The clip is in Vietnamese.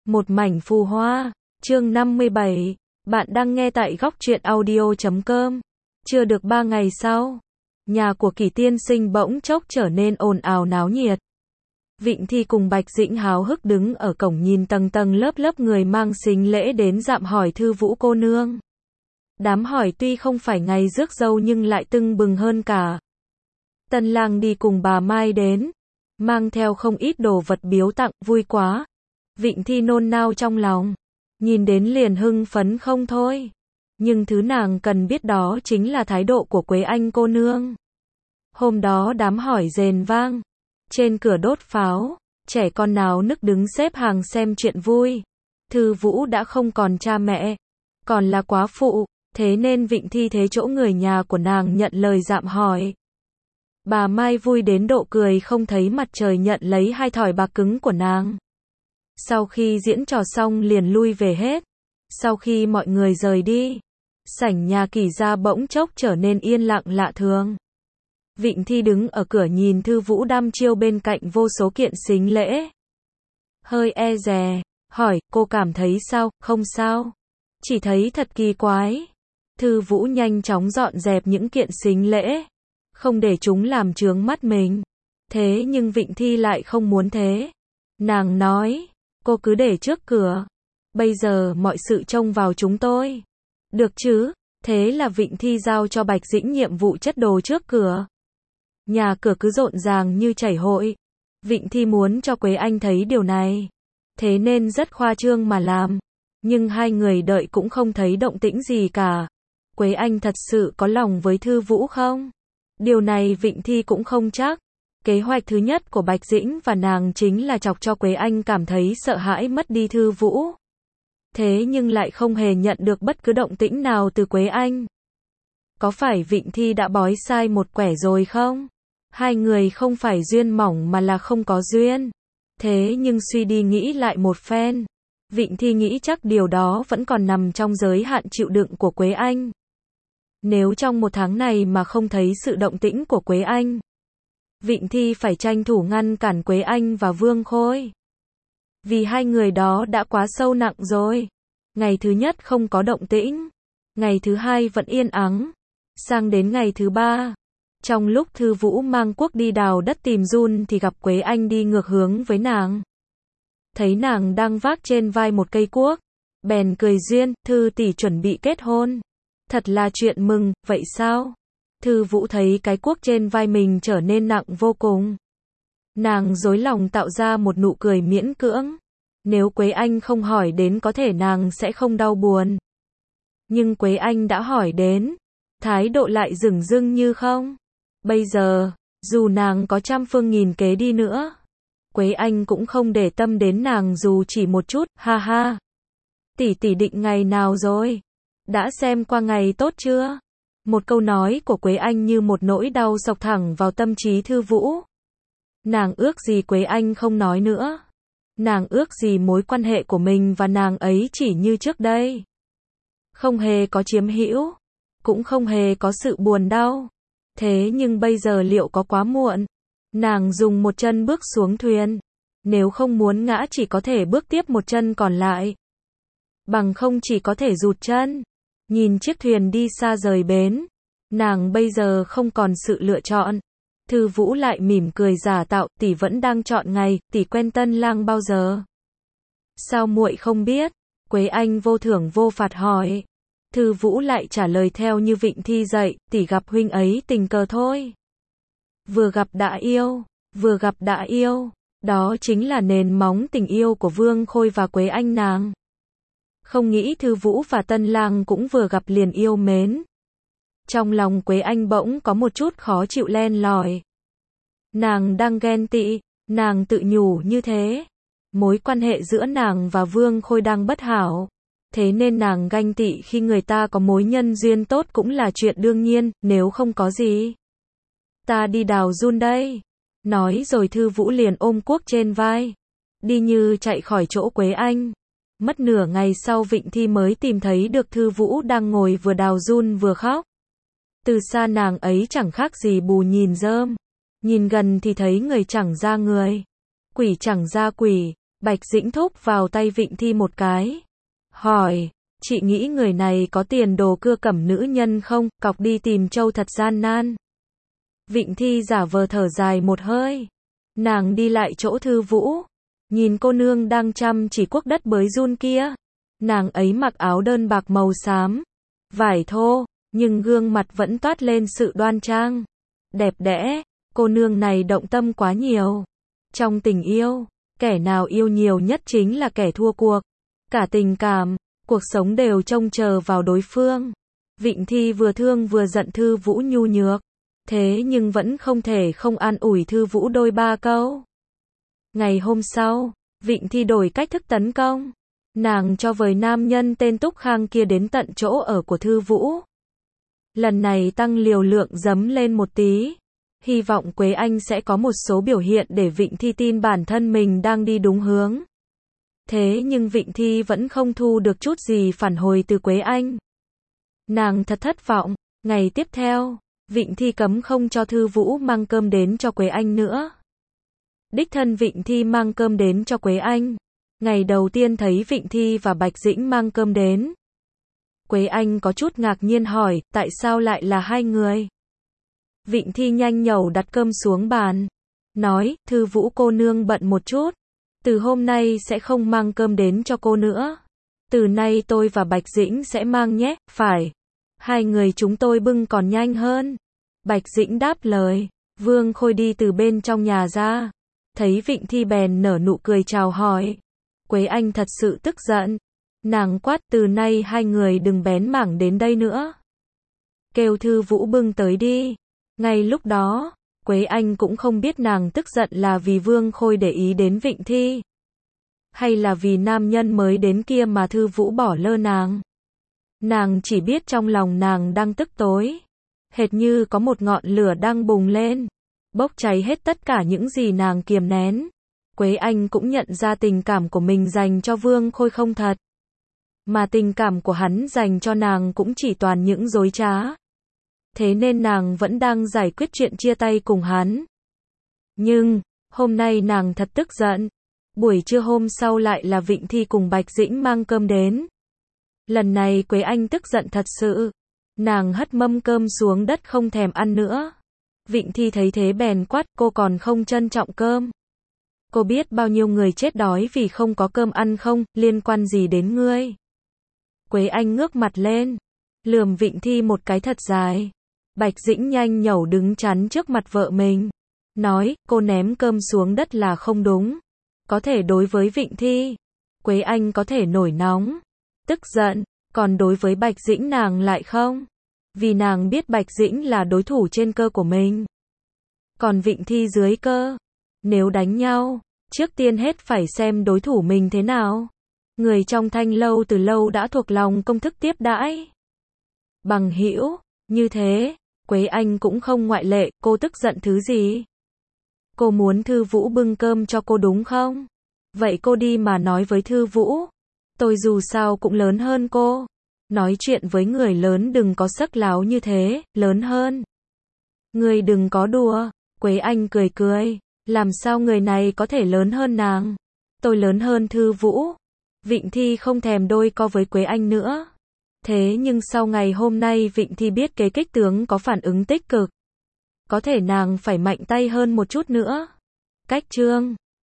Một mảnh phù hoa, chương 57, bạn đang nghe tại góc truyện audio.com. Chưa được 3 ngày sau, nhà của Kỳ tiên sinh bỗng chốc trở nên ồn ào náo nhiệt. Vịnh Thi cùng Bạch Dĩnh háo hức đứng ở cổng nhìn tầng tầng lớp lớp người mang sính lễ đến dạm hỏi Thư Vũ cô nương. Đám hỏi tuy không phải ngày rước dâu nhưng lại tưng bừng hơn cả. Tân lang đi cùng bà Mai đến, mang theo không ít đồ vật biếu tặng, vui quá. Vịnh Thi nôn nao trong lòng, nhìn đến liền hưng phấn không thôi. Nhưng thứ nàng cần biết đó chính là thái độ của Quế Anh cô nương. Hôm đó đám hỏi rền vang, trên cửa đốt pháo, trẻ con náo nức đứng xếp hàng xem chuyện vui. Thư Vũ đã không còn cha mẹ, còn là quá phụ, thế nên Vịnh Thi thế chỗ người nhà của nàng nhận lời dạm hỏi. Bà Mai vui đến độ cười không thấy mặt trời nhận lấy 2 thỏi bạc cứng của nàng. Sau khi diễn trò xong liền lui về hết. Sau khi mọi người rời đi, sảnh nhà Kỳ gia bỗng chốc trở nên yên lặng lạ thường. Vịnh Thi đứng ở cửa nhìn Thư Vũ đăm chiêu bên cạnh vô số kiện sính lễ. Hơi e dè, hỏi, cô cảm thấy sao? Không sao. Chỉ thấy thật kỳ quái. Thư Vũ nhanh chóng dọn dẹp những kiện sính lễ, không để chúng làm chướng mắt mình. Thế nhưng Vịnh Thi lại không muốn thế. Nàng nói, cô cứ để trước cửa. Bây giờ mọi sự trông vào chúng tôi. Được chứ? Thế là Vịnh Thi giao cho Bạch Dĩnh nhiệm vụ chất đồ trước cửa. Nhà cửa cứ rộn ràng như chảy hội. Vịnh Thi muốn cho Quế Anh thấy điều này, thế nên rất khoa trương mà làm. Nhưng hai người đợi cũng không thấy động tĩnh gì cả. Quế Anh thật sự có lòng với Thư Vũ không? Điều này Vịnh Thi cũng không chắc. Kế hoạch thứ nhất của Bạch Dĩnh và nàng chính là chọc cho Quế Anh cảm thấy sợ hãi mất đi Thư Vũ. Thế nhưng lại không hề nhận được bất cứ động tĩnh nào từ Quế Anh. Có phải Vịnh Thi đã bói sai một quẻ rồi không? Hai người không phải duyên mỏng mà là không có duyên. Thế nhưng suy đi nghĩ lại một phen, Vịnh Thi nghĩ chắc điều đó vẫn còn nằm trong giới hạn chịu đựng của Quế Anh. Nếu trong 1 tháng này mà không thấy sự động tĩnh của Quế Anh, Vịnh Thi phải tranh thủ ngăn cản Quế Anh và Vương Khôi. Vì hai người đó đã quá sâu nặng rồi. Ngày thứ nhất không có động tĩnh, ngày thứ hai vẫn yên ắng. Sang đến ngày thứ 3, trong lúc Thư Vũ mang cuốc đi đào đất tìm giun thì gặp Quế Anh đi ngược hướng với nàng. Thấy nàng đang vác trên vai một cây cuốc, bèn cười duyên, Thư tỷ chuẩn bị kết hôn. Thật là chuyện mừng, vậy sao? Thư Vũ thấy cái cuốc trên vai mình trở nên nặng vô cùng. Nàng dối lòng tạo ra một nụ cười miễn cưỡng. Nếu Quế Anh không hỏi đến có thể nàng sẽ không đau buồn. Nhưng Quế Anh đã hỏi đến, thái độ lại dửng dưng như không. Bây giờ, dù nàng có trăm phương nghìn kế đi nữa, Quế Anh cũng không để tâm đến nàng dù chỉ một chút, ha ha. Tỷ tỷ định ngày nào rồi? Đã xem qua ngày tốt chưa? Một câu nói của Quế Anh như một nỗi đau xộc thẳng vào tâm trí Thư Vũ. Nàng ước gì Quế Anh không nói nữa. Nàng ước gì mối quan hệ của mình và nàng ấy chỉ như trước đây. Không hề có chiếm hữu, cũng không hề có sự buồn đau. Thế nhưng bây giờ liệu có quá muộn? Nàng dùng một chân bước xuống thuyền. Nếu không muốn ngã chỉ có thể bước tiếp một chân còn lại. Bằng không chỉ có thể rụt chân. Nhìn chiếc thuyền đi xa rời bến, nàng bây giờ không còn sự lựa chọn. Thư Vũ lại mỉm cười giả tạo, tỷ vẫn đang chọn ngày, tỷ quen Tân lang bao giờ? Sao muội không biết? Quế Anh vô thưởng vô phạt hỏi. Thư Vũ lại trả lời theo như Vịnh Thi dạy, tỷ gặp huynh ấy tình cờ thôi. Vừa gặp đã yêu, vừa gặp đã yêu, đó chính là nền móng tình yêu của Vương Khôi và Quế Anh nàng. Không nghĩ Thư Vũ và Tân lang cũng vừa gặp liền yêu mến. Trong lòng Quế Anh bỗng có một chút khó chịu len lỏi. Nàng đang ghen tị, nàng tự nhủ như thế. Mối quan hệ giữa nàng và Vương Khôi đang bất hảo. Thế nên nàng ganh tị khi người ta có mối nhân duyên tốt cũng là chuyện đương nhiên, nếu không có gì. Ta đi đào giun đây. Nói rồi Thư Vũ liền ôm cuốc trên vai, đi như chạy khỏi chỗ Quế Anh. Mất nửa ngày sau Vịnh Thi mới tìm thấy được Thư Vũ đang ngồi vừa đào giun vừa khóc. Từ xa nàng ấy chẳng khác gì bù nhìn rơm. Nhìn gần thì thấy người chẳng ra người, quỷ chẳng ra quỷ. Bạch Dĩnh thúc vào tay Vịnh Thi một cái. Hỏi, chị nghĩ người này có tiền đồ cưa cẩm nữ nhân không, cọc đi tìm trâu thật gian nan. Vịnh Thi giả vờ thở dài một hơi. Nàng đi lại chỗ Thư Vũ. Nhìn cô nương đang chăm chỉ cuốc đất bới giun kia. Nàng ấy mặc áo đơn bạc màu xám. Vải thô, nhưng gương mặt vẫn toát lên sự đoan trang. Đẹp đẽ, cô nương này động tâm quá nhiều. Trong tình yêu, kẻ nào yêu nhiều nhất chính là kẻ thua cuộc. Cả tình cảm, cuộc sống đều trông chờ vào đối phương. Vịnh Thi vừa thương vừa giận Thư Vũ nhu nhược. Thế nhưng vẫn không thể không an ủi Thư Vũ đôi ba câu. Ngày hôm sau, Vịnh Thi đổi cách thức tấn công. Nàng cho vời nam nhân tên Túc Khang kia đến tận chỗ ở của Thư Vũ. Lần này tăng liều lượng dấm lên một tí. Hy vọng Quế Anh sẽ có một số biểu hiện để Vịnh Thi tin bản thân mình đang đi đúng hướng. Thế nhưng Vịnh Thi vẫn không thu được chút gì phản hồi từ Quế Anh. Nàng thật thất vọng. Ngày tiếp theo, Vịnh Thi cấm không cho Thư Vũ mang cơm đến cho Quế Anh nữa. Đích thân Vịnh Thi mang cơm đến cho Quế Anh. Ngày đầu tiên thấy Vịnh Thi và Bạch Dĩnh mang cơm đến. Quế Anh có chút ngạc nhiên hỏi, tại sao lại là hai người? Vịnh Thi nhanh nhẩu đặt cơm xuống bàn. Nói, Thư Vũ cô nương bận một chút. Từ hôm nay sẽ không mang cơm đến cho cô nữa. Từ nay tôi và Bạch Dĩnh sẽ mang nhé, phải. Hai người chúng tôi bưng còn nhanh hơn. Bạch Dĩnh đáp lời. Vương Khôi đi từ bên trong nhà ra. Thấy Vịnh Thi bèn nở nụ cười chào hỏi. Quế Anh thật sự tức giận. Nàng quát từ nay hai người đừng bén mảng đến đây nữa. Kêu Thư Vũ bưng tới đi. Ngay lúc đó, Quế Anh cũng không biết nàng tức giận là vì Vương Khôi để ý đến Vịnh Thi. Hay là vì nam nhân mới đến kia mà Thư Vũ bỏ lơ nàng. Nàng chỉ biết trong lòng nàng đang tức tối. Hệt như có một ngọn lửa đang bùng lên. Bốc cháy hết tất cả những gì nàng kiềm nén. Quế Anh cũng nhận ra tình cảm của mình dành cho Vương Khôi không thật. Mà tình cảm của hắn dành cho nàng cũng chỉ toàn những dối trá. Thế nên nàng vẫn đang giải quyết chuyện chia tay cùng hắn. Nhưng, hôm nay nàng thật tức giận. Buổi trưa hôm sau lại là Vịnh Thi cùng Bạch Dĩnh mang cơm đến. Lần này Quế Anh tức giận thật sự. Nàng hất mâm cơm xuống đất không thèm ăn nữa. Vịnh Thi thấy thế bèn quát, cô còn không trân trọng cơm. Cô biết bao nhiêu người chết đói vì không có cơm ăn không, liên quan gì đến ngươi? Quế Anh ngước mặt lên, lườm Vịnh Thi một cái thật dài. Bạch Dĩnh nhanh nhẩu đứng chắn trước mặt vợ mình. Nói, cô ném cơm xuống đất là không đúng. Có thể đối với Vịnh Thi, Quế Anh có thể nổi nóng, tức giận, còn đối với Bạch Dĩnh nàng lại không. Vì nàng biết Bạch Dĩnh là đối thủ trên cơ của mình. Còn Vịnh Thi dưới cơ. Nếu đánh nhau, trước tiên hết phải xem đối thủ mình thế nào. Người trong Thanh lâu từ lâu đã thuộc lòng công thức tiếp đãi. Bằng hữu, như thế, Quế Anh cũng không ngoại lệ, cô tức giận thứ gì? Cô muốn Thư Vũ bưng cơm cho cô đúng không? Vậy cô đi mà nói với Thư Vũ. Tôi dù sao cũng lớn hơn cô. Nói chuyện với người lớn đừng có sắc láo như thế, lớn hơn. Người đừng có đùa. Quế Anh cười cười. Làm sao người này có thể lớn hơn nàng? Tôi lớn hơn Thư Vũ. Vịnh Thi không thèm đôi co với Quế Anh nữa. Thế nhưng sau ngày hôm nay Vịnh Thi biết kế kích tướng có phản ứng tích cực. Có thể nàng phải mạnh tay hơn một chút nữa. Cách chương